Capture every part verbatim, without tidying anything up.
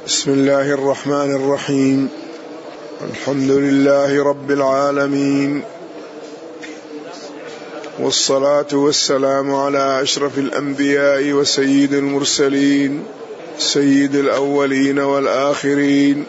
بسم الله الرحمن الرحيم. الحمد لله رب العالمين، والصلاة والسلام على أشرف الأنبياء وسيد المرسلين، سيد الأولين والآخرين،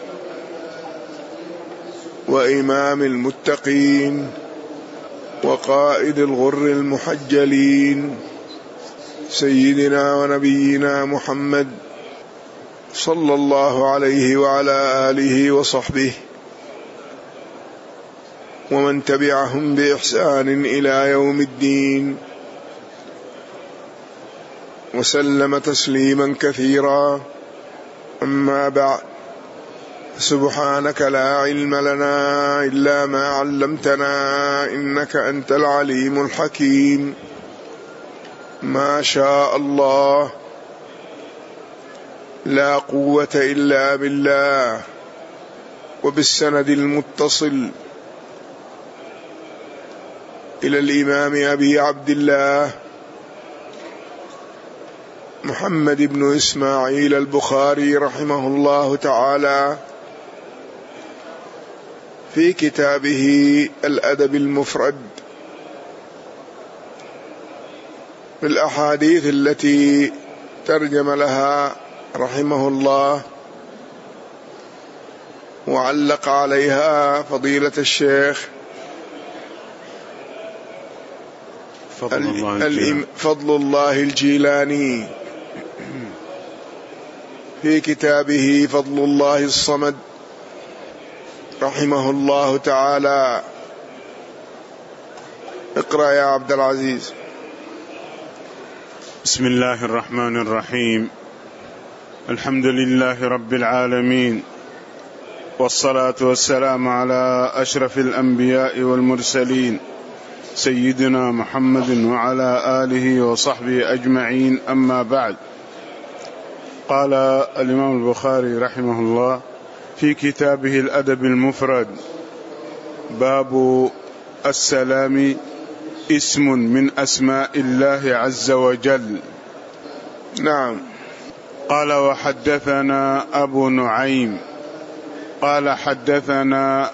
وإمام المتقين، وقائد الغر المحجلين، سيدنا ونبينا محمد صلى الله عليه وعلى آله وصحبه ومن تبعهم بإحسان إلى يوم الدين، وسلم تسليما كثيرا. أما بعد، سبحانك لا علم لنا إلا ما علمتنا إنك أنت العليم الحكيم. ما شاء الله، لا قوة إلا بالله. وبالسند المتصل إلى الإمام أبي عبد الله محمد بن إسماعيل البخاري رحمه الله تعالى في كتابه الأدب المفرد بالأحاديث التي ترجم لها رحمه الله وعلق عليها فضيلة الشيخ فضل الله الجيلاني, فضل الله الجيلاني في كتابه فضل الله الصمد رحمه الله تعالى. اقرأ يا عبد العزيز. بسم الله الرحمن الرحيم. الحمد لله رب العالمين، والصلاة والسلام على أشرف الأنبياء والمرسلين سيدنا محمد وعلى آله وصحبه أجمعين. أما بعد، قال الإمام البخاري رحمه الله في كتابه الأدب المفرد: باب السلام اسم من أسماء الله عز وجل. نعم. قال: وحدثنا أبو نعيم قال حدثنا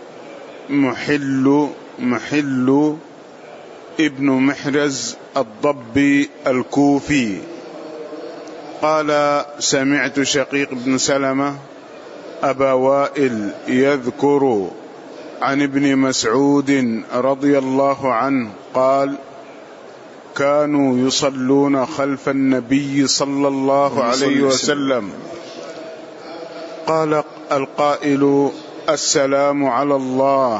محل محل ابن محرز الضبي الكوفي قال: سمعت شقيق بن سلمة أبا وائل يذكر عن ابن مسعود رضي الله عنه قال: كانوا يصلون خلف النبي صلى الله عليه وسلم. قال القائل: السلام على الله.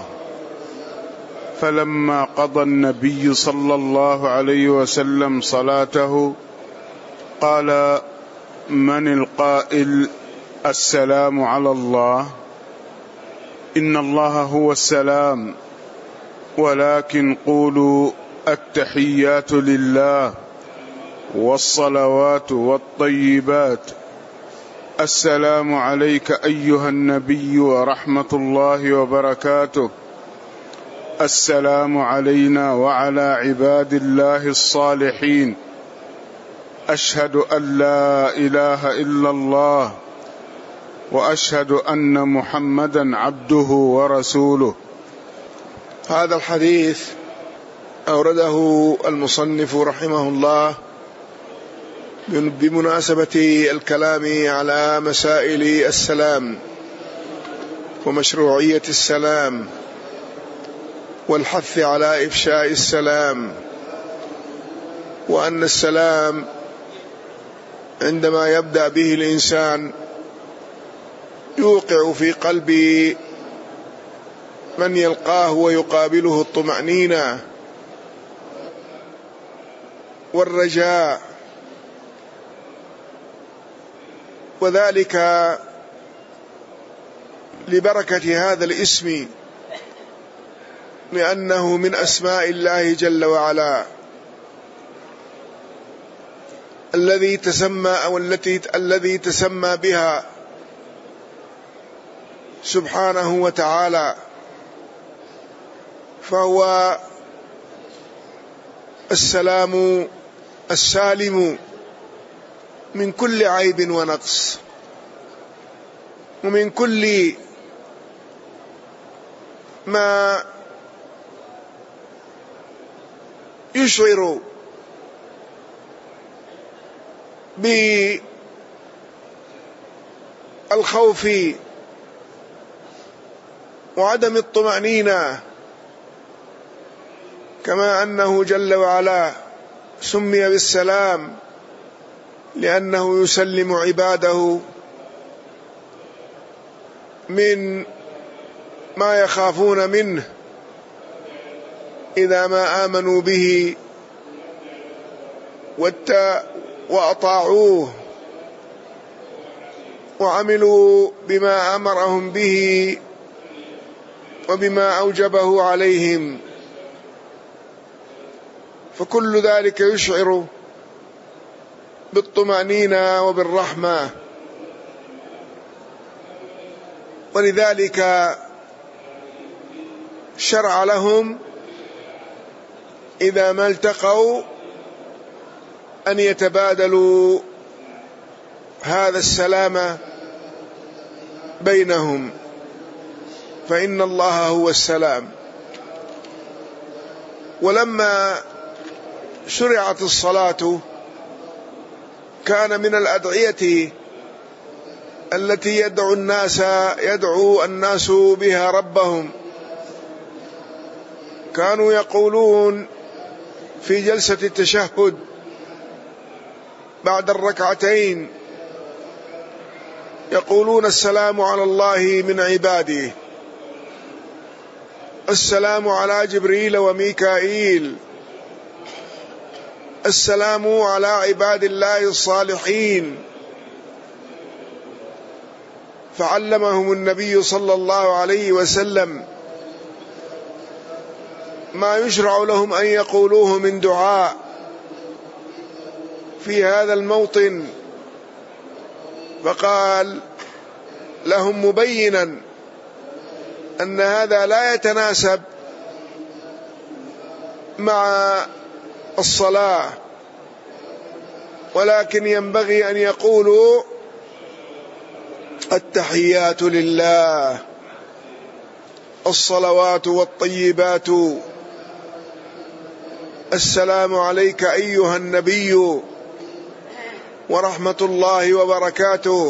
فلما قضى النبي صلى الله عليه وسلم صلاته قال: من القائل السلام على الله؟ إن الله هو السلام، ولكن قولوا التحيات لله والصلوات والطيبات. السلام عليك أيها النبي ورحمة الله وبركاته. السلام علينا وعلى عباد الله الصالحين. أشهد أن لا إله إلا الله وأشهد أن محمدا عبده ورسوله. هذا الحديث أورده المصنف رحمه الله بمناسبة الكلام على مسائل السلام ومشروعية السلام والحث على إفشاء السلام، وأن السلام عندما يبدأ به الإنسان يوقع في قلب من يلقاه ويقابله الطمأنينة والرجاء، وذلك لبركة هذا الاسم، لأنه من أسماء الله جل وعلا الذي تسمى أو التي الذي تسمى بها سبحانه وتعالى، فهو السلام السالم من كل عيب ونقص. ومن كل ما يشعر بالخوف وعدم الطمأنينة، كما أنه جل وعلا سمي بالسلام لأنه يسلم عباده من ما يخافون منه إذا ما آمنوا به وأطاعوه وعملوا بما أمرهم به وبما أوجبه عليهم، فكل ذلك يشعر بالطمأنينة وبالرحمة. ولذلك شرع لهم إذا ما التقوا أن يتبادلوا هذا السلام بينهم، فإن الله هو السلام. ولما شرعت الصلاة كان من الأدعية التي يدعو الناس يدعو الناس بها ربهم، كانوا يقولون في جلسة التشهد بعد الركعتين، يقولون السلام على الله من عباده، السلام على جبريل وميكائيل، السلام على عباد الله الصالحين. فعلمهم النبي صلى الله عليه وسلم ما يشرع لهم أن يقولوه من دعاء في هذا الموطن، فقال لهم مبينا أن هذا لا يتناسب مع الصلاة، ولكن ينبغي أن يقولوا التحيات لله، الصلوات والطيبات، السلام عليك أيها النبي ورحمة الله وبركاته،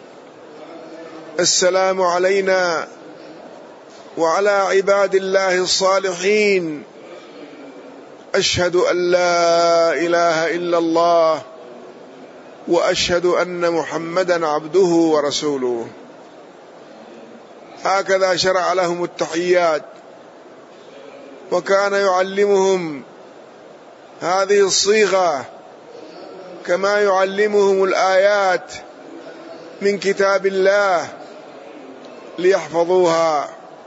السلام علينا وعلى عباد الله الصالحين، أشهد أن لا إله إلا الله وأشهد أن محمدا عبده ورسوله. هكذا شرع لهم التحيات، وكان يعلمهم هذه الصيغة كما يعلمهم الآيات من كتاب الله ليحفظوها.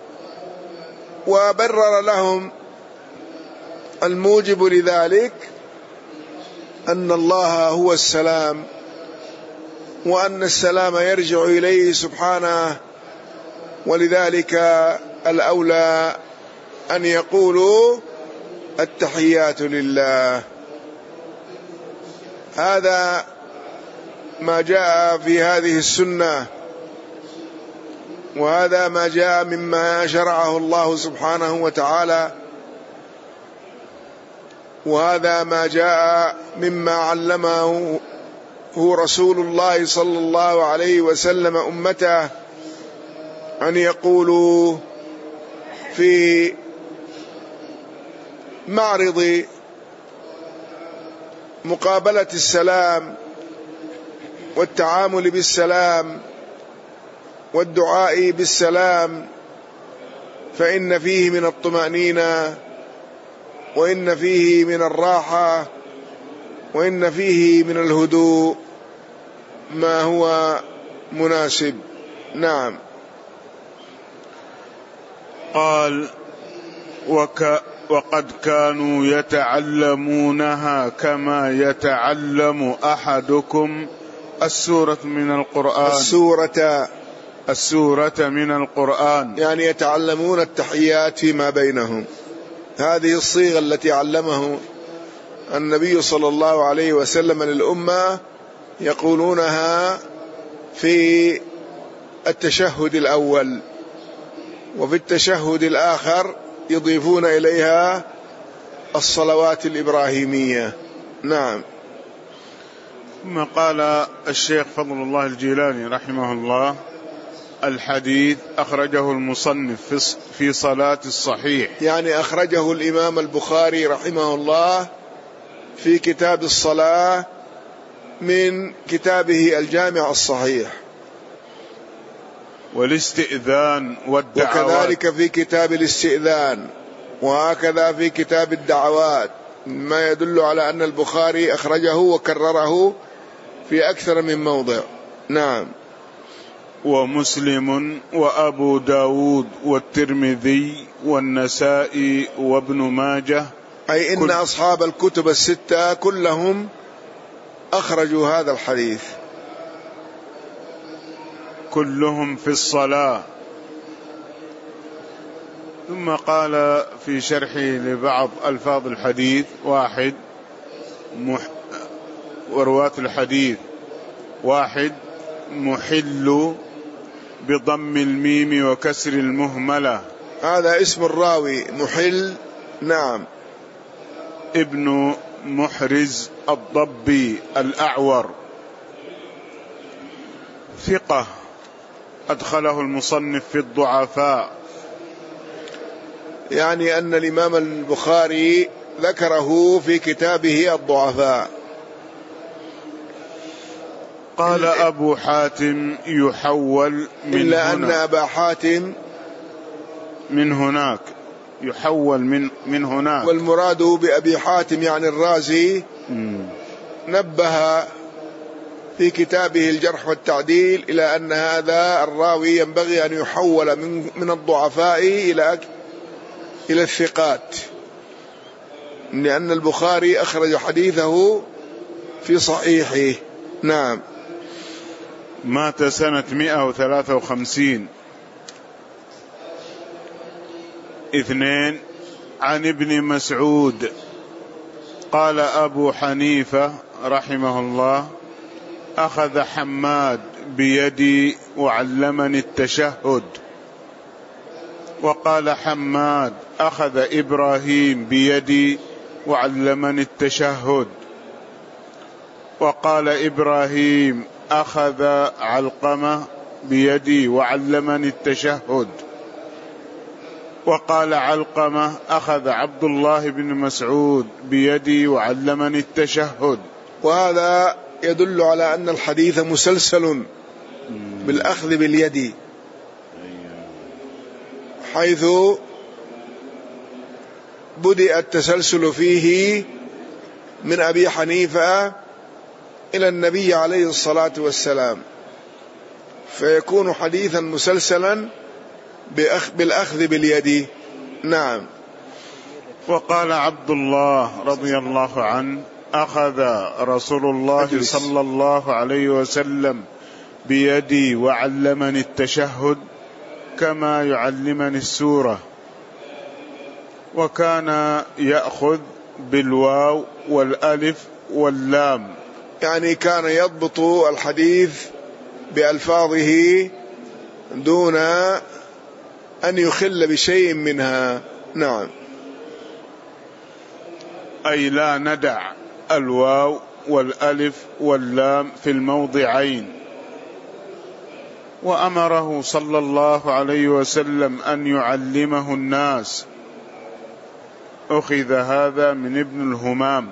وبرر لهم الموجب لذلك أن الله هو السلام، وأن السلام يرجع إليه سبحانه، ولذلك الأولى أن يقولوا التحيات لله. هذا ما جاء في هذه السنة، وهذا ما جاء مما شرعه الله سبحانه وتعالى، وهذا ما جاء مما علمه هو رسول الله صلى الله عليه وسلم أمته أن يقولوا في معرض مقابلة السلام والتعامل بالسلام والدعاء بالسلام، فإن فيه من الطمأنينة، وإن فيه من الراحة، وإن فيه من الهدوء ما هو مناسب. نعم. قال وك وقد كانوا يتعلمونها كما يتعلم أحدكم السورة من القرآن السورة السورة من القرآن، يعني يتعلمون التحيات فيما بينهم. هذه الصيغة التي علمه النبي صلى الله عليه وسلم للأمة يقولونها في التشهد الأول، وفي التشهد الآخر يضيفون إليها الصلوات الإبراهيمية. نعم. ثم قال الشيخ فضل الله الجيلاني رحمه الله: الحديث أخرجه المصنف في صلاة الصحيح، يعني أخرجه الإمام البخاري رحمه الله في كتاب الصلاة من كتابه الجامع الصحيح. والاستئذان والدعوات، وكذلك في كتاب الاستئذان، وهكذا في كتاب الدعوات، ما يدل على أن البخاري أخرجه وكرره في أكثر من موضع. نعم. ومسلم وأبو داود والترمذي والنسائي وابن ماجه، أي إن كل أصحاب الكتب الستة كلهم أخرجوا هذا الحديث، كلهم في الصلاة. ثم قال في شرحه لبعض ألفاظ الحديث: واحد مح ورواة الحديث: واحد محل بضم الميم وكسر المهملة، هذا اسم الراوي محل. نعم. ابن محرز الضبي الأعور، ثقة أدخله المصنف في الضعفاء. يعني أن الإمام البخاري ذكره في كتابه الضعفاء. قال أبو حاتم: يحول من إلا هنا، أن أبا حاتم من هناك، يحول من من هناك، والمراد بأبي حاتم يعني الرازي. م. نبه في كتابه الجرح والتعديل إلى أن هذا الراوي ينبغي أن يحول من من الضعفاء إلى إلى الثقات، لأن البخاري أخرج حديثه في صحيحه. نعم. مات سنة مئة وثلاثة وخمسين. اثنين، عن ابن مسعود قال أبو حنيفة رحمه الله: أخذ حماد بيدي وعلمني التشهد. وقال حماد: أخذ إبراهيم بيدي وعلمني التشهد. وقال إبراهيم: أخذ علقمة بيدي وعلمني التشهد. وقال علقمة: أخذ عبد الله بن مسعود بيدي وعلمني التشهد. وهذا يدل على أن الحديث مسلسل بالأخذ باليد، حيث بدأ التسلسل فيه من أبي حنيفة إلى النبي عليه الصلاة والسلام، فيكون حديثا مسلسلا بالأخذ باليد. نعم. وقال عبد الله رضي الله عنه: أخذ رسول الله أجلس. صلى الله عليه وسلم بيدي وعلمني التشهد كما يعلمني السورة. وكان يأخذ بالواو والألف واللام، يعني كان يضبط الحديث بألفاظه دون أن يخل بشيء منها. نعم. أي لا ندع الواو والألف واللام في الموضعين. وأمره صلى الله عليه وسلم أن يعلمه الناس. أخذ هذا من ابن الهمام.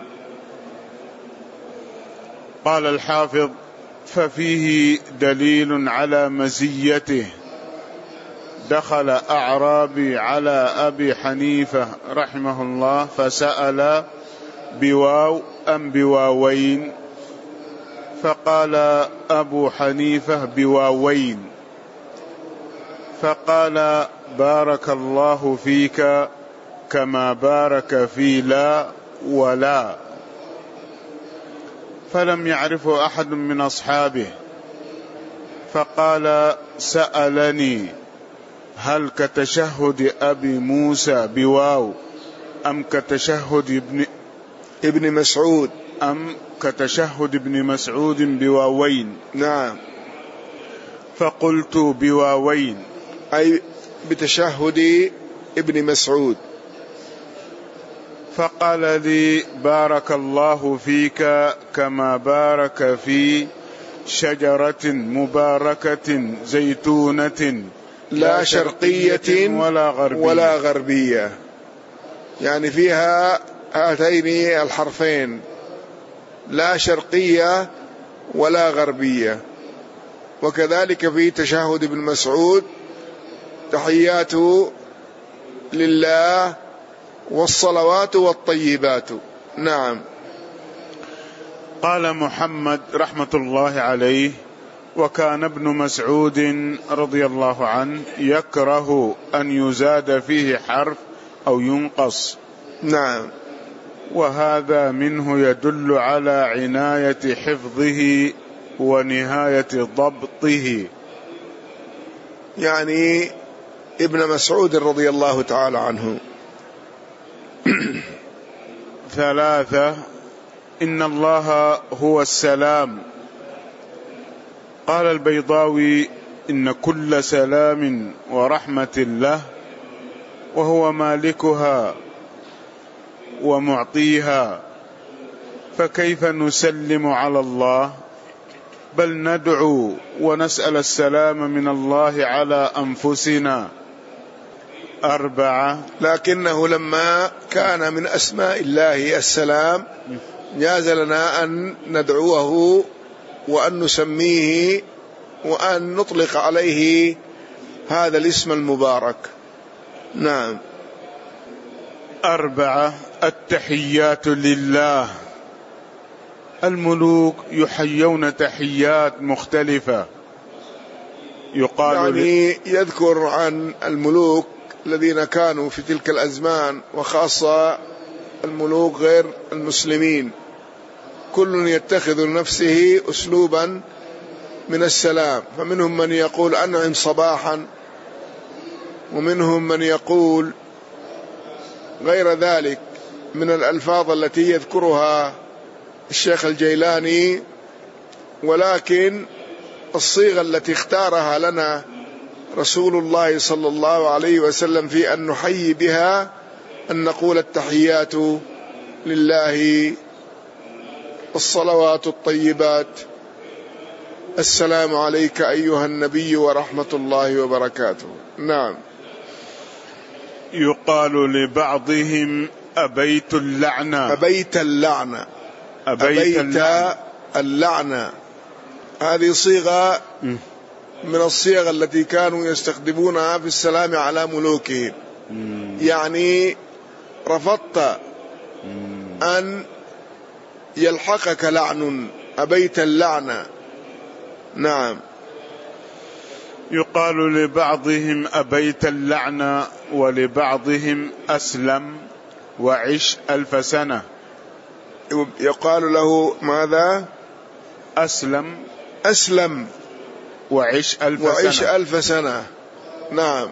قال الحافظ: ففيه دليل على مزيته. دخل أعرابي على أبي حنيفة رحمه الله فسأل: بواو أم بواوين؟ فقال أبو حنيفة: بواوين. فقال: بارك الله فيك كما بارك في لا ولا. فلم يعرفه أحد من أصحابه، فقال: سألني: هل كتشهد أبي موسى بواو أم كتشهد ابن ابن مسعود أم كتشهد ابن مسعود بواوين؟ نعم. فقلت بواوين أي بتشهد ابن مسعود. فقال لي بارك الله فيك كما بارك في شجرة مباركة زيتونة لا شرقية ولا غربية, ولا غربية، يعني فيها هاتين الحرفين لا شرقية ولا غربية. وكذلك في تشهد ابن مسعود تحيات لله والصلوات والطيبات. نعم. قال محمد رحمة الله عليه: وكان ابن مسعود رضي الله عنه يكره أن يزاد فيه حرف أو ينقص. نعم. وهذا منه يدل على عناية حفظه ونهاية ضبطه. يعني ابن مسعود رضي الله تعالى عنه. ثلاثة: إن الله هو السلام. قال البيضاوي: إن كل سلام ورحمة له، وهو مالكها ومعطيها، فكيف نسلم على الله؟ بل ندعو ونسأل السلام من الله على أنفسنا. أربعة: لكنه لما كان من أسماء الله السلام جاز لنا أن ندعوه وأن نسميه وأن نطلق عليه هذا الاسم المبارك. نعم. أربعة: التحيات لله. الملوك يحيون تحيات مختلفة. يقال يعني يذكر عن الملوك الذين كانوا في تلك الأزمان، وخاصة الملوك غير المسلمين، كل يتخذ لنفسه أسلوبا من السلام، فمنهم من يقول أنعم صباحا، ومنهم من يقول غير ذلك من الألفاظ التي يذكرها الشيخ الجيلاني. ولكن الصيغة التي اختارها لنا رسول الله صلى الله عليه وسلم في أن نحيي بها أن نقول التحيات لله، الصلوات الطيبات، السلام عليك أيها النبي ورحمة الله وبركاته. نعم. يقال لبعضهم أبيت اللعنة. أبيت اللعنة. أبيت, أبيت اللعنة. اللعنة هذه صيغة من الصيغ التي كانوا يستخدمونها في السلام على ملوكهم. يعني رفضت أن يلحقك لعن، أبيت اللعنة. نعم. يقال لبعضهم أبيت اللعنة، ولبعضهم أسلم وعش ألف سنة. يقال له ماذا؟ أسلم أسلم وعش ألف وعش سنة. ألف سنة. نعم.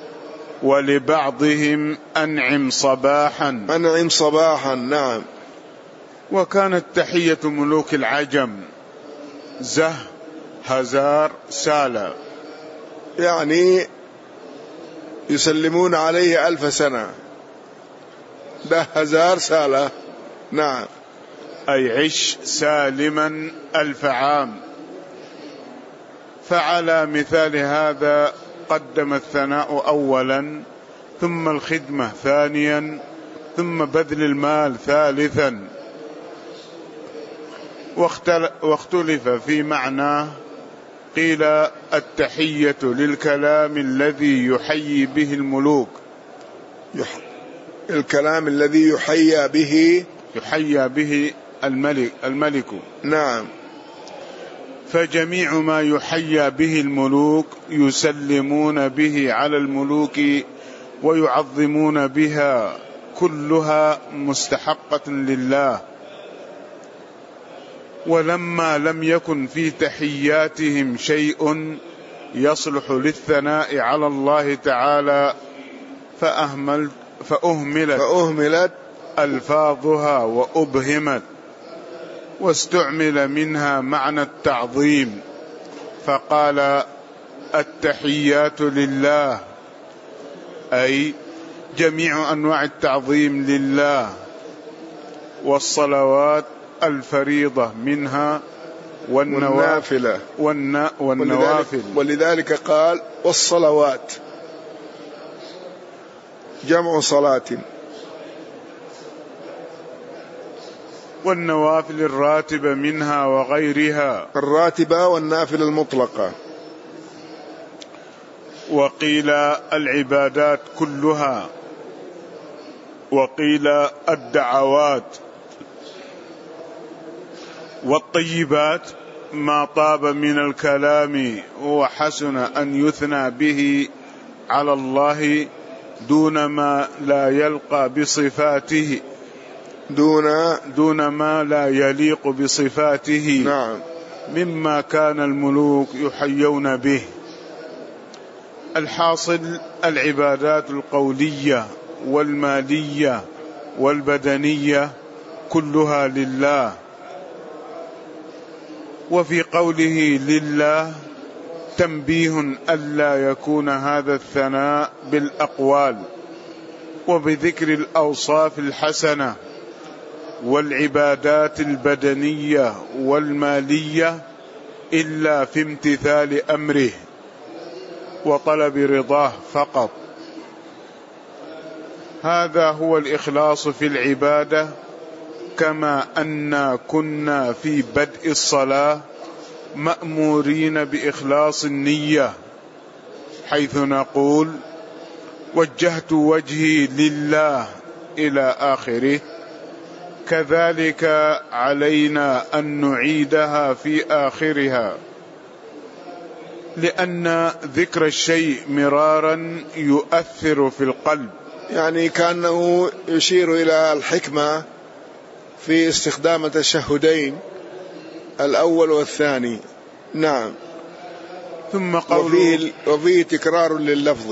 ولبعضهم أنعم صباحا. أنعم صباحا. نعم. وكانت تحية ملوك العجم زه هزار سالة، يعني يسلمون عليه ألف سنة. ده هزار سالة. نعم. أي عش سالما ألف عام. فعلى مثال هذا قدم الثناء أولا، ثم الخدمة ثانيا، ثم بذل المال ثالثا. واختلف في معناه، قيل التحية للكلام الذي يحيي به الملوك. يح... الكلام الذي يحيى به يحيى به الملك الملك نعم. فجميع ما يحيى به الملوك يسلمون به على الملوك ويعظمون بها، كلها مستحقة لله. ولما لم يكن في تحياتهم شيء يصلح للثناء على الله تعالى فأهمل فأهملت, فأهملت ألفاظها وأبهمت، واستعمل منها معنى التعظيم، فقال التحيات لله، أي جميع أنواع التعظيم لله، والصلوات الفريضة منها والنوافل والنا والنوافل ولذلك, ولذلك قال والصلوات جمع صلاة، والنوافل الراتبة منها وغيرها، الراتبة والنافلة المطلقة. وقيل العبادات كلها، وقيل الدعوات، والطيبات ما طاب من الكلام وحسن أن يثنى به على الله دون ما لا يلقى بصفاته، دون دون ما لا يليق بصفاته، نعم، مما كان الملوك يحيون به. الحاصل العبادات القولية والمالية والبدنية كلها لله. وفي قوله لله تنبيه ألا يكون هذا الثناء بالأقوال وبذكر الأوصاف الحسنة والعبادات البدنية والمالية إلا في امتثال أمره وطلب رضاه فقط. هذا هو الإخلاص في العبادة، كما أن كنا في بدء الصلاة مأمورين بإخلاص النية، حيث نقول وجهت وجهي لله إلى آخره. كذلك علينا أن نعيدها في آخرها، لأن ذكر الشيء مرارا يؤثر في القلب. يعني كأنه يشير إلى الحكمة في استخدام التشهدين الأول والثاني. نعم. ثم قوله وفيه, وفيه تكرار لللفظ.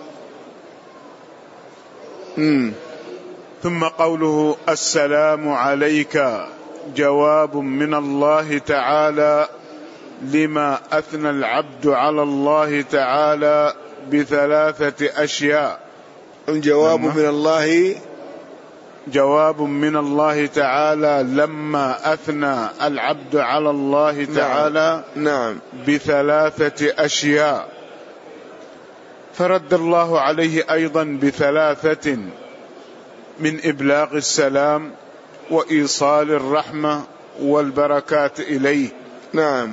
مم. ثم قوله السلام عليك جواب من الله تعالى لما أثنى العبد على الله تعالى بثلاثة أشياء. الجواب من الله جواب من الله تعالى لما أثنى العبد على الله تعالى نعم. بثلاثة أشياء، فرد الله عليه أيضا بثلاثة من إبلاغ السلام وإيصال الرحمة والبركات إليه. نعم.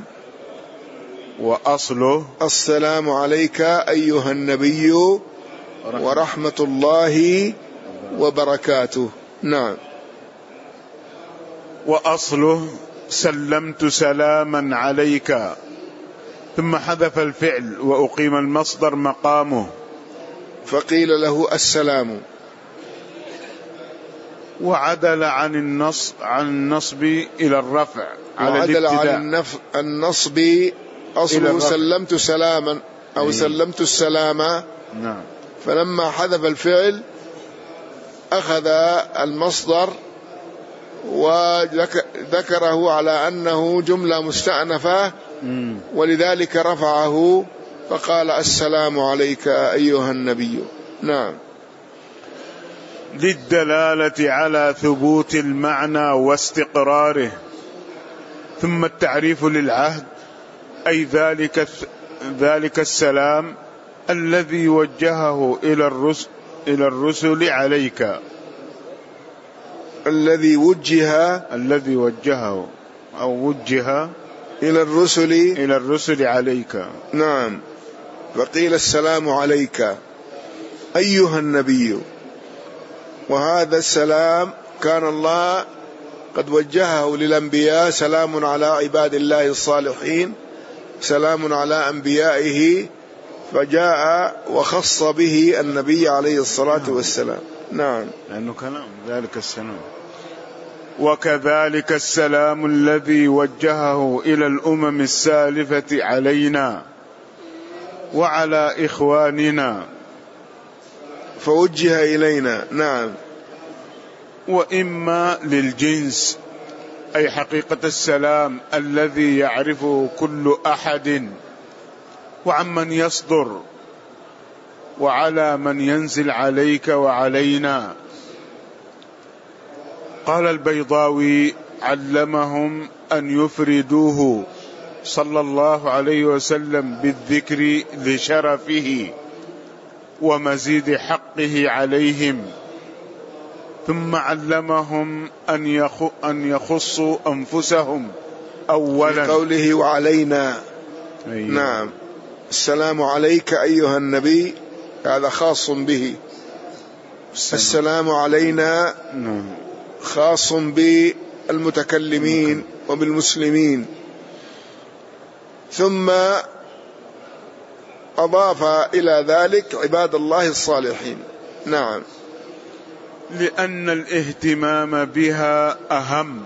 وأصله السلام عليك أيها النبي ورحمة الله وبركاته. نعم. وأصله سلمت سلاما عليك، ثم حذف الفعل وأقيم المصدر مقامه فقيل له السلام، وعدل عن النصب عن النصب إلى الرفع على وعدل الابتداء. عن النصب أصله سلمت سلاما أو سلمت السلام. نعم. فلما حذف الفعل أخذ المصدر وذكره على أنه جملة مستأنفة، ولذلك رفعه فقال السلام عليك أيها النبي. نعم. للدلالة على ثبوت المعنى واستقراره. ثم التعريف للعهد أي ذلك ذلك السلام الذي وجهه إلى الرسل إلى الرسل عليك، الذي وجه الذي وجهه أو وجه إلى الرسل إلى الرسل عليك. نعم. فقيل السلام عليك أيها النبي، وهذا السلام كان الله قد وجهه للأنبياء، سلام على عباد الله الصالحين، سلام على أنبيائه، فجاء وخص به النبي عليه الصلاة والسلام. نعم. لأنه كلام ذلك السلام. وكذلك السلام الذي وجهه إلى الأمم السالفة علينا وعلى إخواننا، فوجه إلينا. نعم. وإما للجنس أي حقيقة السلام الذي يعرفه كل أحد وعمن يصدر وعلى من ينزل عليك وعلينا. قال البيضاوي: علمهم أن يفردوه صلى الله عليه وسلم بالذكر لشرفه ومزيد حقه عليهم، ثم علمهم أن يخصوا أنفسهم أولا. قوله وعلينا. أيوة. نعم، السلام عليك أيها النبي هذا خاص به، السلام, السلام علينا خاص بالمتكلمين وبالمسلمين. ثم أضاف إلى ذلك عباد الله الصالحين. نعم، لأن الاهتمام بها أهم،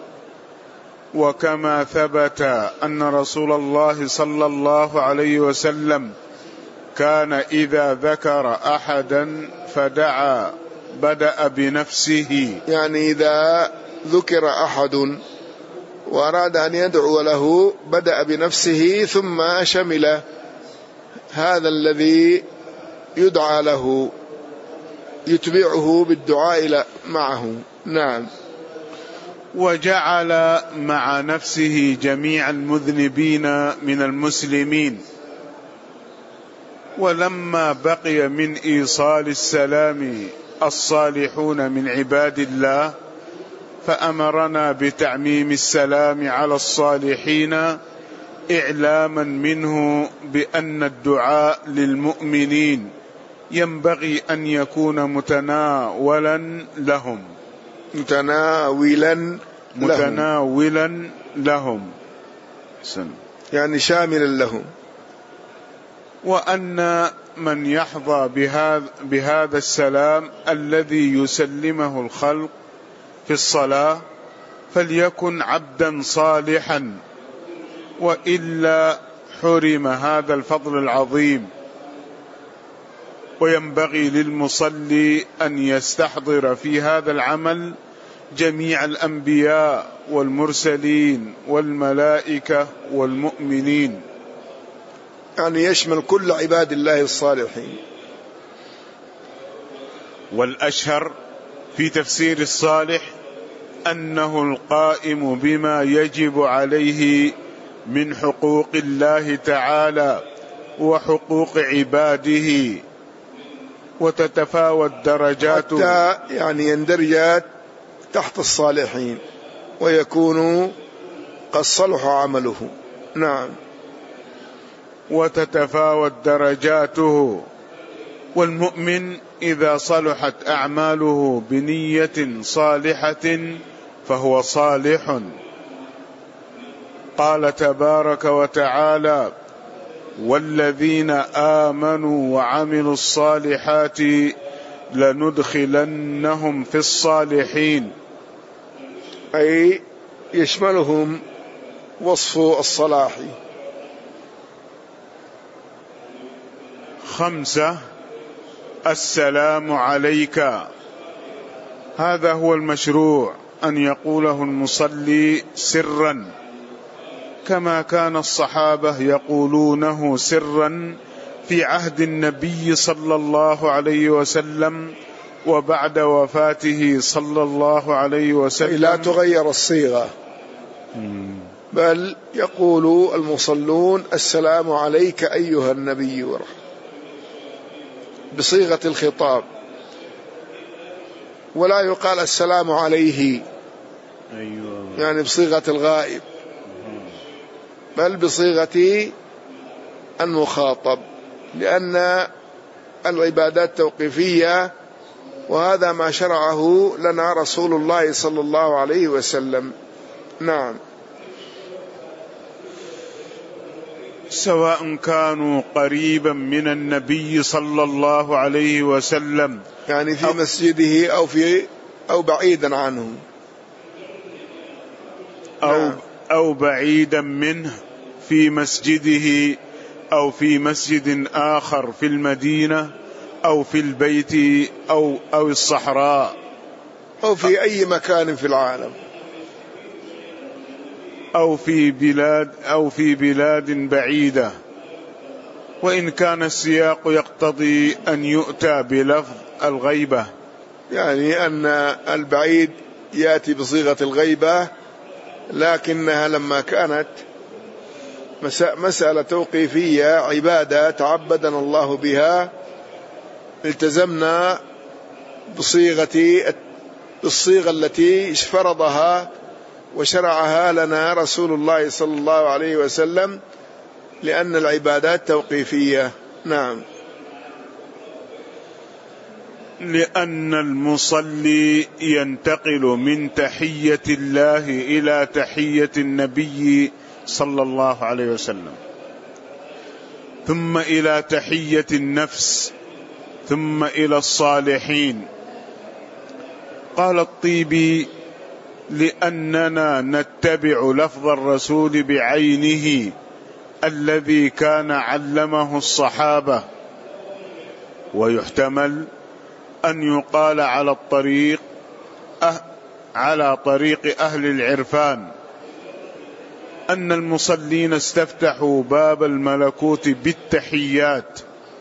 وكما ثبت أن رسول الله صلى الله عليه وسلم كان إذا ذكر أحدا فدعا بدأ بنفسه، يعني إذا ذكر أحد وأراد أن يدعو له بدأ بنفسه ثم شمل هذا الذي يدعى له، يتبعه بالدعاء معه. نعم، وجعل مع نفسه جميع المذنبين من المسلمين. ولما بقي من إيصال السلام الصالحون من عباد الله فأمرنا بتعميم السلام على الصالحين، إعلاما منه بأن الدعاء للمؤمنين ينبغي أن يكون متناولا لهم متناولا متناولا لهم يعني شاملا لهم، وأن من يحظى بهذا, بهذا السلام الذي يسلمه الخلق في الصلاة فليكن عبدا صالحا، وإلا حرم هذا الفضل العظيم. وينبغي للمصلي أن يستحضر في هذا العمل جميع الأنبياء والمرسلين والملائكة والمؤمنين، يعني يشمل كل عباد الله الصالحين. والأشهر في تفسير الصالح أنه القائم بما يجب عليه من حقوق الله تعالى وحقوق عباده، وتتفاوت درجاته حتى يعني يندرج تحت الصالحين ويكون قد صلح عمله. نعم، وتتفاوت درجاته. والمؤمن إذا صلحت أعماله بنية صالحة فهو صالح. قال تبارك وتعالى: والذين آمنوا وعملوا الصالحات لندخلنهم في الصالحين، أي يشملهم وصف الصلاح. خمسة: السلام عليك. هذا هو المشروع أن يقوله المصلي سرا، كما كان الصحابة يقولونه سرا في عهد النبي صلى الله عليه وسلم وبعد وفاته صلى الله عليه وسلم. لا تغير الصيغة، بل يقول المصلون السلام عليك أيها النبي بصيغة الخطاب، ولا يقال السلام عليه يعني بصيغة الغائب، بل بصيغة المخاطب، لأن العبادات توقيفية، وهذا ما شرعه لنا رسول الله صلى الله عليه وسلم. نعم، سواء كانوا قريبا من النبي صلى الله عليه وسلم، يعني في مسجده أو في أو بعيدا عنه، أو نعم. أو بعيدا منه في مسجده أو في مسجد آخر في المدينة أو في البيت أو أو الصحراء أو في أي مكان في العالم، أو في بلاد أو في بلاد بعيدة. وإن كان السياق يقتضي أن يؤتى بلفظ الغيبة، يعني أن البعيد يأتي بصيغة الغيبة، لكنها لما كانت مسألة توقيفية عبادة تعبدنا الله بها التزمنا بصيغة الصيغة التي فرضها وشرعها لنا رسول الله صلى الله عليه وسلم، لأن العبادات توقيفية. نعم. لأن المصلي ينتقل من تحية الله إلى تحية النبي صلى الله عليه وسلم، ثم إلى تحية النفس، ثم إلى الصالحين. قال الطيبي: لأننا نتبع لفظ الرسول بعينه الذي كان علمه الصحابة، ويحتمل أن يقال على الطريق أه على طريق أهل العرفان أن المصلين استفتحوا باب الملكوت بالتحيات،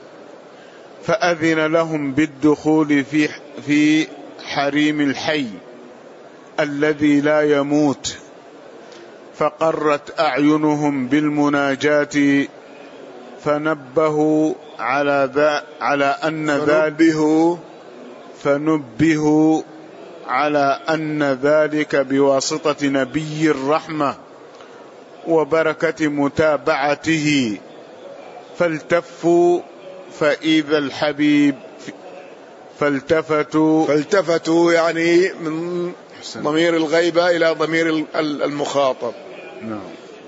فأذن لهم بالدخول في في حريم الحي الذي لا يموت، فقرت أعينهم بالمناجاة، فنبهوا على ذا على أن ذلك فنبهوا على أن ذلك بواسطة نبي الرحمة وبركة متابعته، فالتفوا فإذا الحبيب فالتفتوا فالتفتوا يعني من ضمير الغيبة إلى ضمير المخاطب. نعم.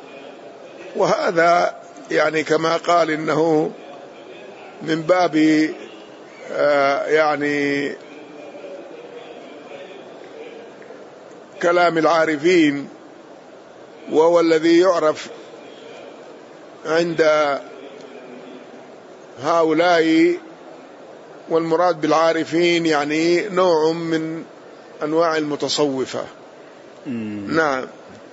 وهذا يعني كما قال إنه من باب آه يعني كلام العارفين، وهو الذي يعرف عند هؤلاء، والمراد بالعارفين يعني نوع من أنواع المتصوفة. نعم.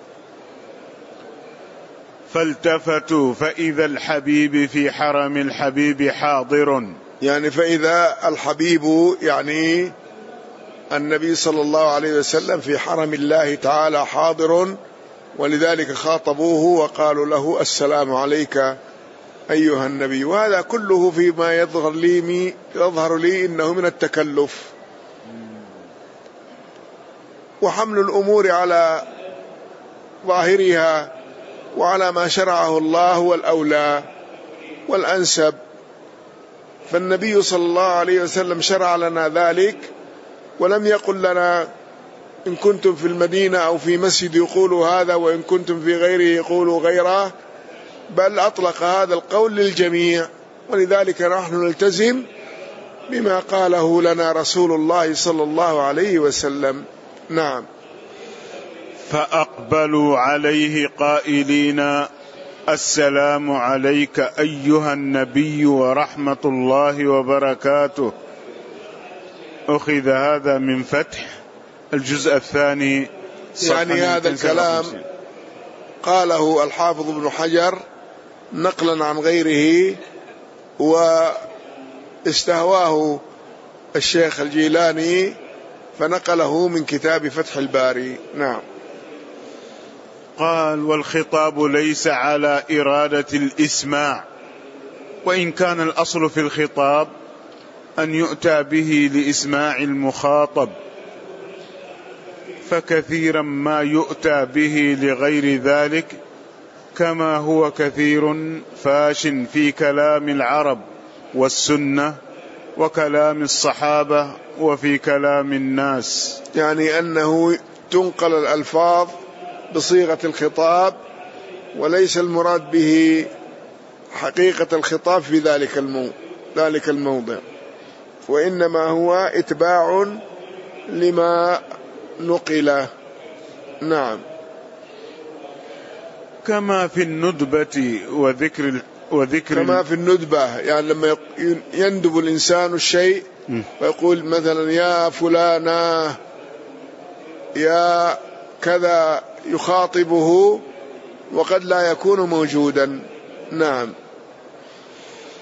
فالتفتوا فإذا الحبيب في حرم الحبيب حاضر، يعني فإذا الحبيب يعني النبي صلى الله عليه وسلم في حرم الله تعالى حاضر، ولذلك خاطبوه وقالوا له السلام عليك أيها النبي. وهذا كله فيما يظهر لي يظهر لي إنه من التكلف وحمل الأمور على ظاهرها وعلى ما شرعه الله والأولى والأنسب. فالنبي صلى الله عليه وسلم شرع لنا ذلك، ولم يقل لنا إن كنتم في المدينة أو في مسجد يقولوا هذا، وإن كنتم في غيره يقولوا غيره، بل أطلق هذا القول للجميع، ولذلك نحن نلتزم بما قاله لنا رسول الله صلى الله عليه وسلم. نعم. فأقبلوا عليه قائلين: السلام عليك أيها النبي ورحمة الله وبركاته. أخذ هذا من فتح الجزء الثاني. يعني هذا الكلام قاله الحافظ ابن حجر نقلا عن غيره، واستهواه الشيخ الجيلاني فنقله من كتاب فتح الباري. نعم. قال: والخطاب ليس على إرادة الإسماع، وإن كان الأصل في الخطاب أن يؤتى به لإسماع المخاطب، فكثيرا ما يؤتى به لغير ذلك، كما هو كثير فاش في كلام العرب والسنة وكلام الصحابة وفي كلام الناس. يعني أنه تنقل الألفاظ بصيغة الخطاب، وليس المراد به حقيقة الخطاب في ذلك الموضع ذلك الموضع وإنما هو إتباع لما نقل. نعم. كما في الندبة وذكر وذكر كما في الندبة، يعني لما يندب الإنسان الشيء ويقول مثلا يا فلانة يا كذا، يخاطبه وقد لا يكون موجودا. نعم.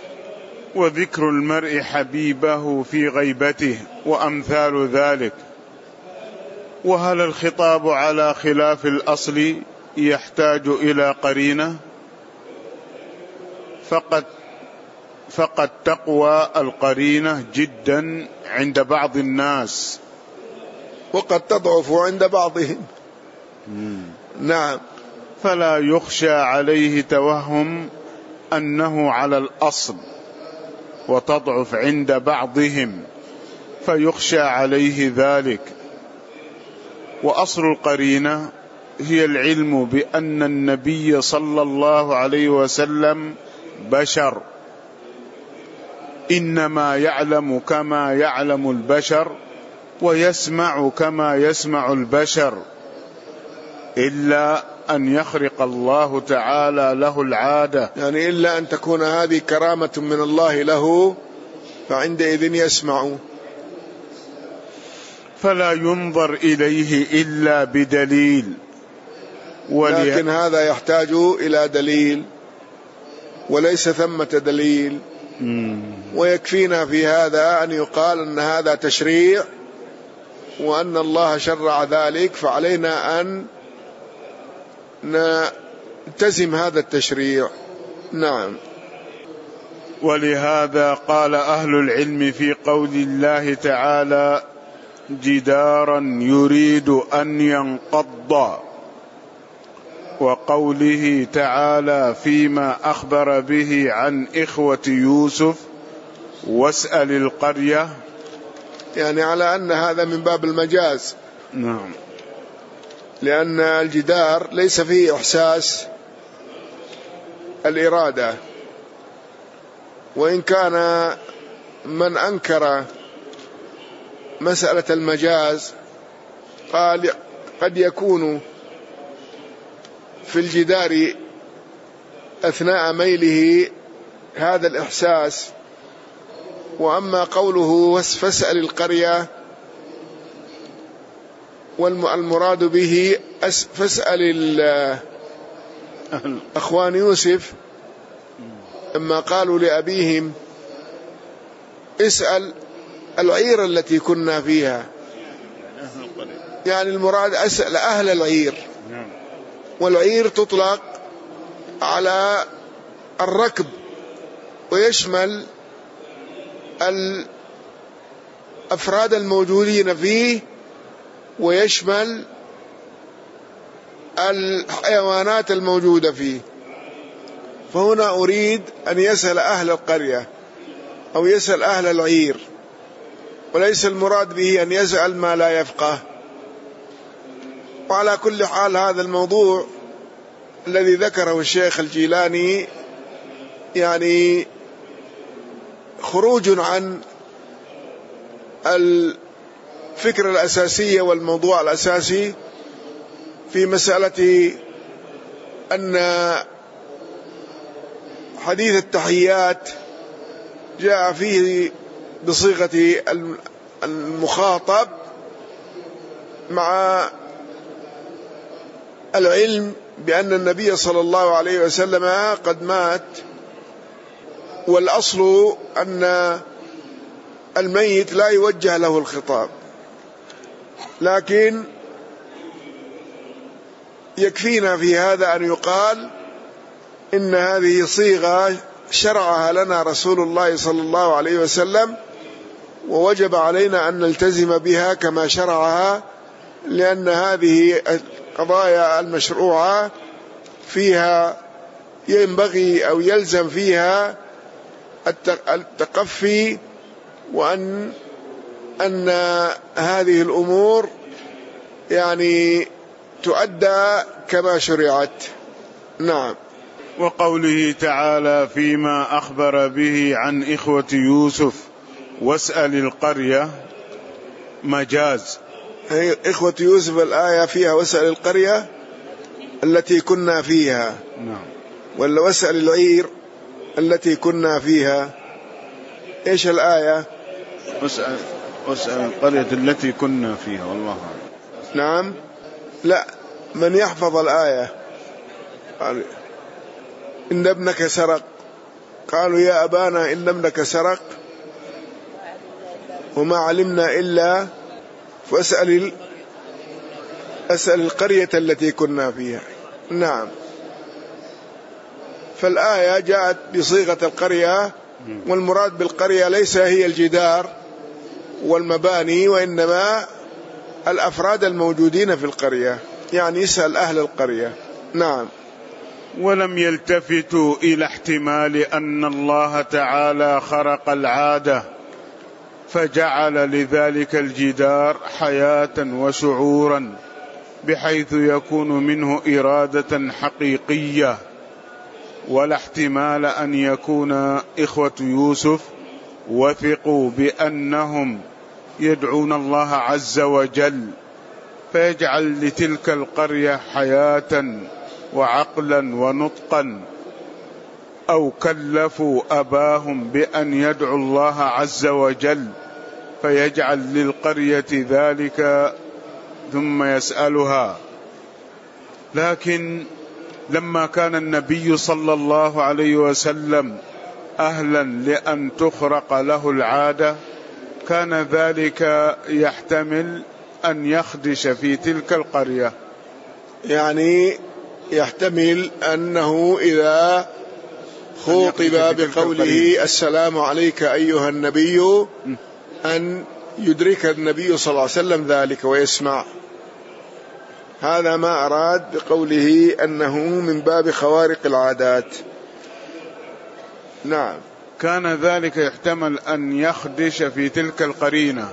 وذكر المرء حبيبه في غيبته وأمثال ذلك. وهل الخطاب على خلاف الأصل يحتاج إلى قرينة؟ فقد فقد تقوى القرينة جدا عند بعض الناس وقد تضعف عند بعضهم. مم. نعم. فلا يخشى عليه توهم أنه على الأصل، وتضعف عند بعضهم فيخشى عليه ذلك. وأصل القرينة هي العلم بأن النبي صلى الله عليه وسلم بشر، إنما يعلم كما يعلم البشر ويسمع كما يسمع البشر، إلا أن يخرق الله تعالى له العادة، يعني إلا أن تكون هذه كرامة من الله له فعندئذ يسمع. فلا ينظر إليه إلا بدليل، ولي... لكن هذا يحتاج إلى دليل وليس ثمة دليل. مم. ويكفينا في هذا أن يقال أن هذا تشريع وأن الله شرع ذلك، فعلينا أن نلتزم هذا التشريع. نعم. ولهذا قال أهل العلم في قول الله تعالى جدارا يريد أن ينقض، وقوله تعالى فيما أخبر به عن إخوة يوسف واسأل القرية، يعني على أن هذا من باب المجاز. نعم. لأن الجدار ليس فيه إحساس الإرادة، وإن كان من أنكر مسألة المجاز قال قد يكون في الجدار أثناء ميله هذا الإحساس، وأما قوله فاسأل القرية والمراد به فاسأل أخوان يوسف لما قالوا لأبيهم اسأل العير التي كنا فيها، يعني المراد أسأل أهل العير. والعير تطلق على الركب ويشمل الأفراد الموجودين فيه ويشمل الحيوانات الموجودة فيه. فهنا أريد أن يسأل أهل القرية أو يسأل أهل العير، وليس المراد به أن يسأل ما لا يفقه. وعلى كل حال هذا الموضوع الذي ذكره الشيخ الجيلاني يعني خروج عن الفكرة الأساسية والموضوع الأساسي في مسألة أن حديث التحيات جاء فيه بصيغة المخاطب مع العلم بأن النبي صلى الله عليه وسلم قد مات، والأصل أن الميت لا يوجه له الخطاب. لكن يكفينا في هذا أن يقال إن هذه صيغة شرعها لنا رسول الله صلى الله عليه وسلم، ووجب علينا أن نلتزم بها كما شرعها، لأن هذه القضايا المشروعة فيها ينبغي أو يلزم فيها التقفي، وأن أن هذه الأمور يعني تؤدى كما شرعت. نعم. وقوله تعالى فيما أخبر به عن إخوة يوسف واسأل القرية مجاز. إخوة يوسف الآية فيها واسأل القرية التي كنا فيها. نعم. ولا واسأل العير التي كنا فيها. إيش الآية؟ واسأل, واسأل القرية التي كنا فيها. والله نعم. لا، من يحفظ الآية. إن ابنك سرق قالوا يا أبانا إن ابنك سرق وما علمنا إلا فاسأل أسأل القرية التي كنا فيها. نعم. فالآية جاءت بصيغة القرية، والمراد بالقرية ليس هي الجدار والمباني، وإنما الأفراد الموجودين في القرية، يعني يسأل أهل القرية. نعم. ولم يلتفتوا إلى احتمال أن الله تعالى خرق العادة فجعل لذلك الجدار حياة وشعورا بحيث يكون منه إرادة حقيقية، ولا احتمال أن يكون إخوة يوسف وثقوا بأنهم يدعون الله عز وجل فيجعل لتلك القرية حياة وعقلا ونطقا، أو كلفوا أباهم بأن يدعوا الله عز وجل فيجعل للقرية ذلك ثم يسألها. لكن لما كان النبي صلى الله عليه وسلم أهلا لأن تخرق له العادة كان ذلك يحتمل أن يخدش في تلك القرية، يعني يحتمل أنه إذا خوطب بقوله السلام عليك أيها النبي أن يدرك النبي صلى الله عليه وسلم ذلك ويسمع. هذا ما أراد بقوله أنه من باب خوارق العادات. نعم. كان ذلك يحتمل أن يخدش في تلك القرينة،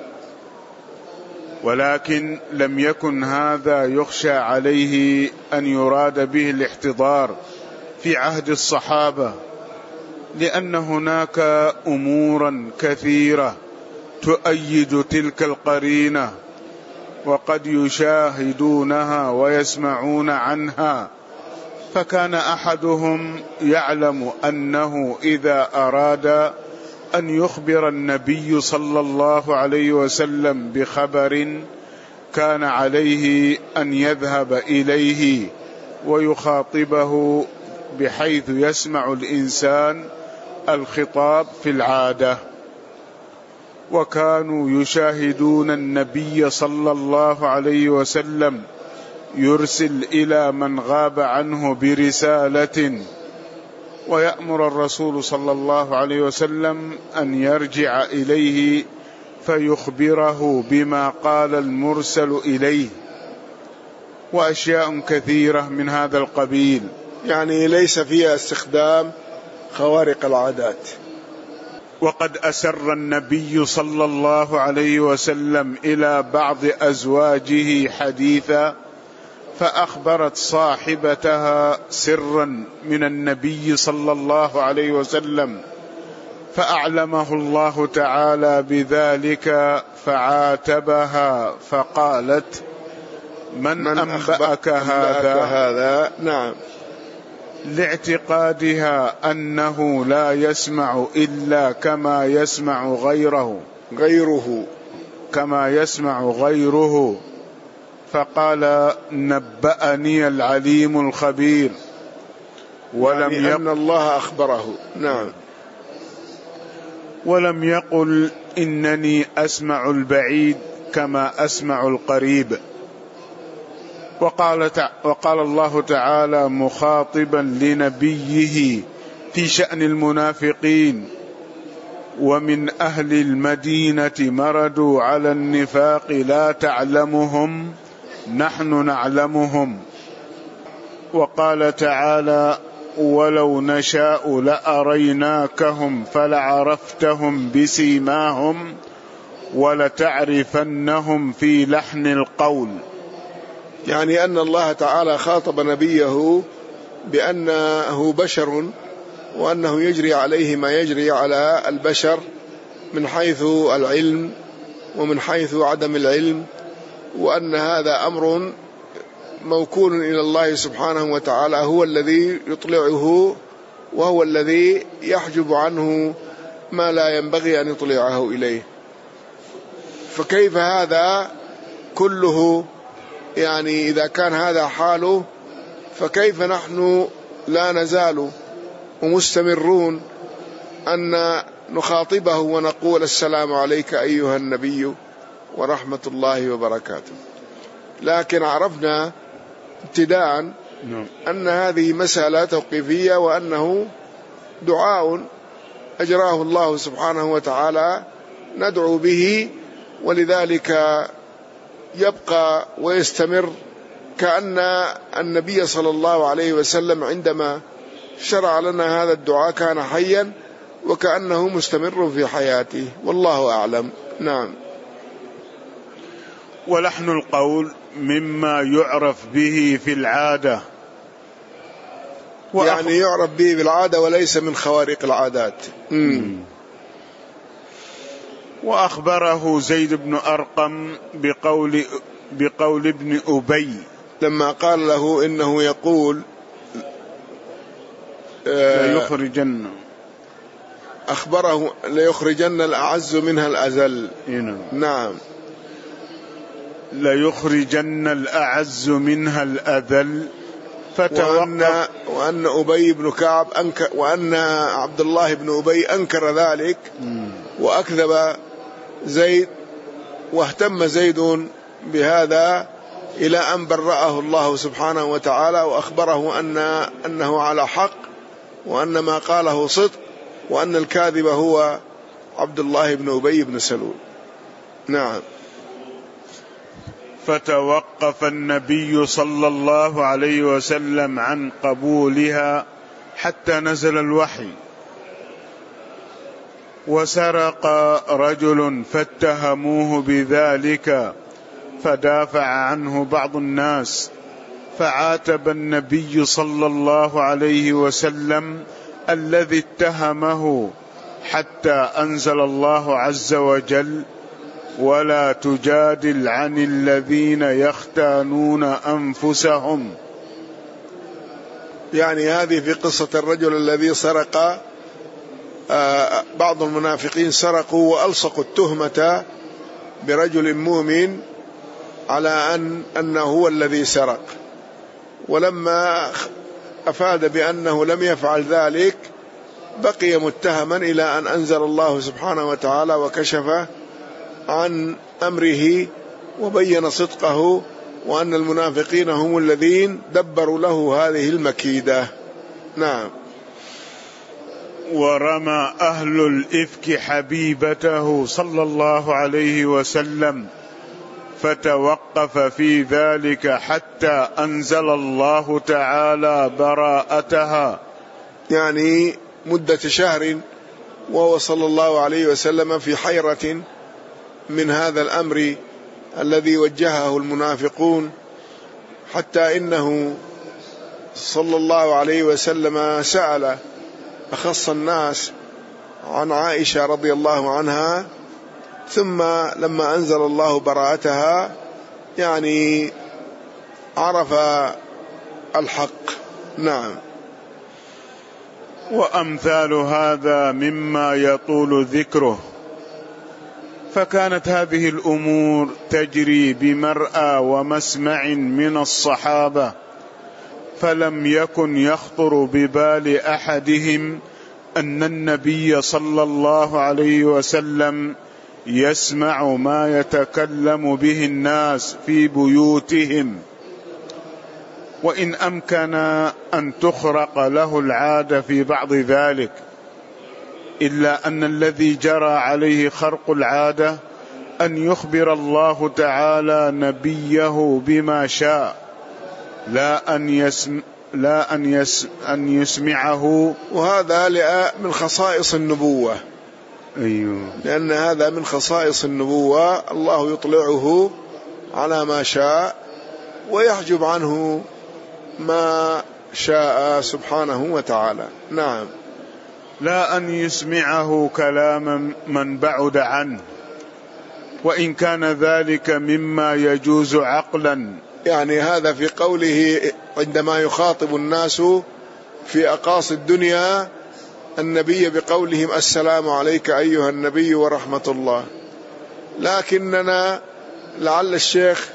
ولكن لم يكن هذا يخشى عليه أن يراد به الاحتضار في عهد الصحابة، لأن هناك أمورا كثيرة تؤيد تلك القرينة وقد يشاهدونها ويسمعون عنها. فكان أحدهم يعلم أنه إذا أراد أن يخبر النبي صلى الله عليه وسلم بخبر كان عليه أن يذهب إليه ويخاطبه بحيث يسمع الإنسان الخطاب في العادة. وكانوا يشاهدون النبي صلى الله عليه وسلم يرسل إلى من غاب عنه برسالة، ويأمر الرسول صلى الله عليه وسلم أن يرجع إليه فيخبره بما قال المرسل إليه، وأشياء كثيرة من هذا القبيل، يعني ليس فيها استخدام خوارق العادات. وقد أسر النبي صلى الله عليه وسلم إلى بعض أزواجه حديثا فأخبرت صاحبتها سرا من النبي صلى الله عليه وسلم فأعلمه الله تعالى بذلك فعاتبها فقالت من, من أنبأك هذا, هذا؟ نعم. لاعتقادها أنه لا يسمع إلا كما يسمع غيره غيره كما يسمع غيره فقال نبأني العليم الخبير، ولم يعني يقل أن الله أخبره. نعم. ولم يقل إنني أسمع البعيد كما أسمع القريب. وقال, وقال الله تعالى مخاطبا لنبيه في شأن المنافقين ومن أهل المدينة مردوا على النفاق لا تعلمهم نحن نعلمهم. وقال تعالى ولو نشاء لأريناكهم فلعرفتهم بسيماهم ولتعرفنهم في لحن القول. يعني أن الله تعالى خاطب نبيه بأنه بشر وأنه يجري عليه ما يجري على البشر من حيث العلم ومن حيث عدم العلم، وأن هذا أمر موكول إلى الله سبحانه وتعالى، هو الذي يطلعه وهو الذي يحجب عنه ما لا ينبغي أن يطلعه إليه. فكيف هذا كله؟ يعني إذا كان هذا حاله فكيف نحن لا نزال ومستمرون أن نخاطبه ونقول السلام عليك أيها النبي ورحمة الله وبركاته. لكن عرفنا ابتداء أن هذه مسألة توقيفية، وأنه دعاء أجراه الله سبحانه وتعالى ندعو به، ولذلك يبقى ويستمر، كأن النبي صلى الله عليه وسلم عندما شرع لنا هذا الدعاء كان حيا، وكأنه مستمر في حياته، والله أعلم. نعم. ولحن القول مما يعرف به في العادة، يعني يعرف به بالعادة وليس من خوارق العادات. مم. وأخبره زيد بن أرقم بقول, بقول ابن أبي لما قال له إنه يقول لا يخرجن، أخبره ليخرجن الأعز منها الأذل. هنا. نعم. ليخرجن الأعز منها الأذل وأن, وأن أبي بن كعب أنكر، وأن عبد الله بن أبي أنكر ذلك وأكذب زيد، واهتم زيد بهذا إلى أن برأه الله سبحانه وتعالى وأخبره أن أنه على حق، وأن ما قاله صدق، وأن الكاذب هو عبد الله بن أبي بن سلول. نعم. فتوقف النبي صلى الله عليه وسلم عن قبولها حتى نزل الوحي. وسرق رجل فاتهموه بذلك فدافع عنه بعض الناس، فعاتب النبي صلى الله عليه وسلم الذي اتهمه حتى أنزل الله عز وجل: ولا تجادل عن الذين يختانون أنفسهم. يعني هذه في قصة الرجل الذي سرق، آه بعض المنافقين سرقوا وألصقوا التهمة برجل مؤمن على أن أنه هو الذي سرق، ولما أفاد بأنه لم يفعل ذلك بقي متهما إلى أن أنزل الله سبحانه وتعالى وكشف عن أمره وبين صدقه، وأن المنافقين هم الذين دبروا له هذه المكيدة. نعم. ورمى أهل الإفك حبيبته صلى الله عليه وسلم فتوقف في ذلك حتى أنزل الله تعالى براءتها، يعني مدة شهر وهو صلى الله عليه وسلم في حيرة من هذا الأمر الذي وجهه المنافقون، حتى إنه صلى الله عليه وسلم سأل أخص الناس عن عائشة رضي الله عنها، ثم لما أنزل الله براءتها يعني عرف الحق. نعم. وأمثال هذا مما يطول ذكره. فكانت هذه الأمور تجري بمرأى ومسمع من الصحابة، فلم يكن يخطر ببال أحدهم أن النبي صلى الله عليه وسلم يسمع ما يتكلم به الناس في بيوتهم، وإن أمكن أن تخرق له العادة في بعض ذلك، إلا أن الذي جرى عليه خرق العادة أن يخبر الله تعالى نبيه بما شاء، لا أن يسمع لا أن, يس أن يسمعه. وهذا من خصائص النبوة. أيوه. لأن هذا من خصائص النبوة، الله يطلعه على ما شاء ويحجب عنه ما شاء سبحانه وتعالى. نعم. لا أن يسمعه كلام من بعد عنه، وإن كان ذلك مما يجوز عقلا. يعني هذا في قوله عندما يخاطب الناس في أقاصي الدنيا النبي بقولهم السلام عليك أيها النبي ورحمة الله. لكننا لعل الشيخ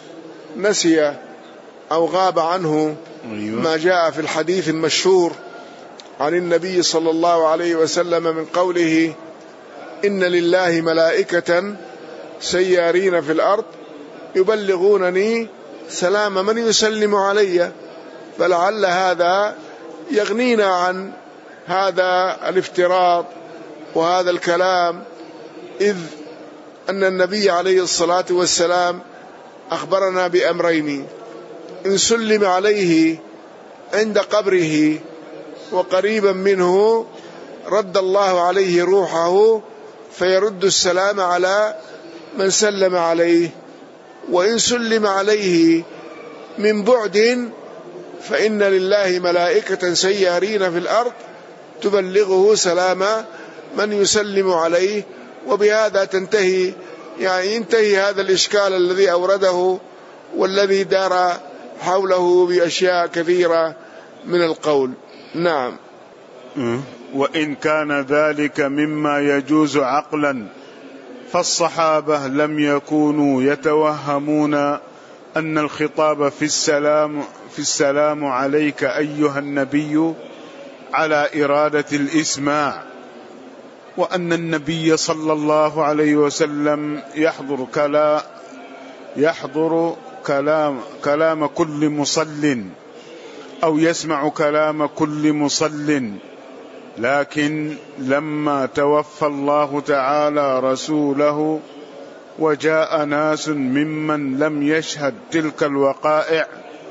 نسي أو غاب عنه ما جاء في الحديث المشهور عن النبي صلى الله عليه وسلم من قوله إن لله ملائكة سيارين في الأرض يبلغونني سلام من يسلم علي، فلعل هذا يغنينا عن هذا الافتراض وهذا الكلام، إذ أن النبي عليه الصلاة والسلام أخبرنا بأمرين: إن سلم عليه عند قبره وقريبا منه رد الله عليه روحه فيرد السلام على من سلم عليه، وإن سلم عليه من بعد فإن لله ملائكة سيارين في الأرض تبلغه سلام من يسلم عليه. وبهذا تنتهي يعني ينتهي هذا الإشكال الذي أورده والذي دار حوله بأشياء كثيرة من القول. نعم. وإن كان ذلك مما يجوز عقلا فالصحابة لم يكونوا يتوهمون أن الخطاب في السلام في السلام عليك أيها النبي على إرادة الإسماع، وأن النبي صلى الله عليه وسلم يحضر كلام يحضر كلام كلام كل مصل أو يسمع كلام كل مصل. لكن لما توفى الله تعالى رسوله وجاء ناس ممن لم يشهد تلك الوقائع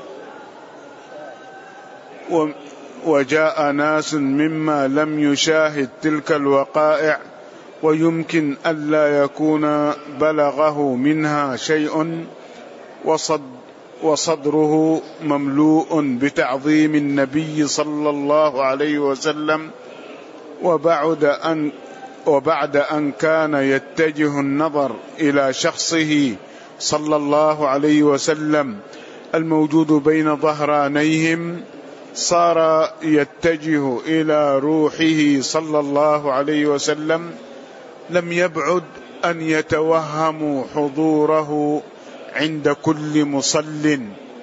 وجاء ناس مما لم يشاهد تلك الوقائع ويمكن ألا يكون بلغه منها شيء وصد وصدره مملوء بتعظيم النبي صلى الله عليه وسلم، وبعد أن وبعد أن كان يتجه النظر إلى شخصه صلى الله عليه وسلم الموجود بين ظهرانيهم، صار يتجه إلى روحه صلى الله عليه وسلم. لم يبعد أن يتوهموا حضوره عند كل مصل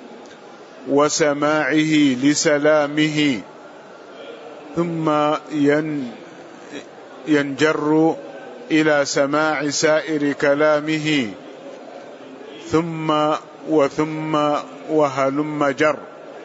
وسماعه لسلامه، ثم ينجر إلى سماع سائر كلامه، ثم وثم وهلم جر.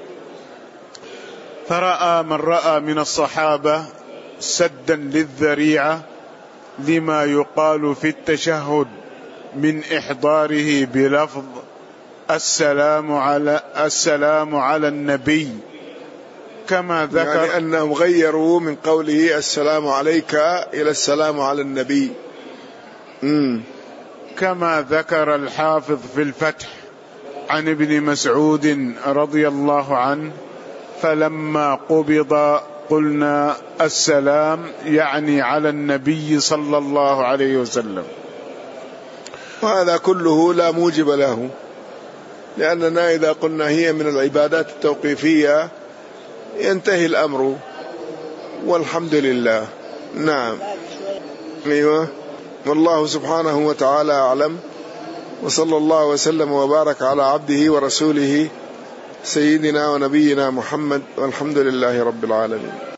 فرأى من رأى من الصحابة سدا للذريعة لما يقال في التشهد من إحضاره بلفظ السلام على السلام على النبي، كما ذكر يعني أنهم غيروا من قوله السلام عليك إلى السلام على النبي. مم. كما ذكر الحافظ في الفتح عن ابن مسعود رضي الله عنه: فلما قبض قلنا السلام يعني على النبي صلى الله عليه وسلم. وهذا كله لا موجب له، لأننا إذا قلنا هي من العبادات التوقيفية ينتهي الأمر والحمد لله. نعم. أيوة. والله سبحانه وتعالى أعلم، وصلى الله وسلم وبارك على عبده ورسوله سيدنا ونبينا محمد، والحمد لله رب العالمين.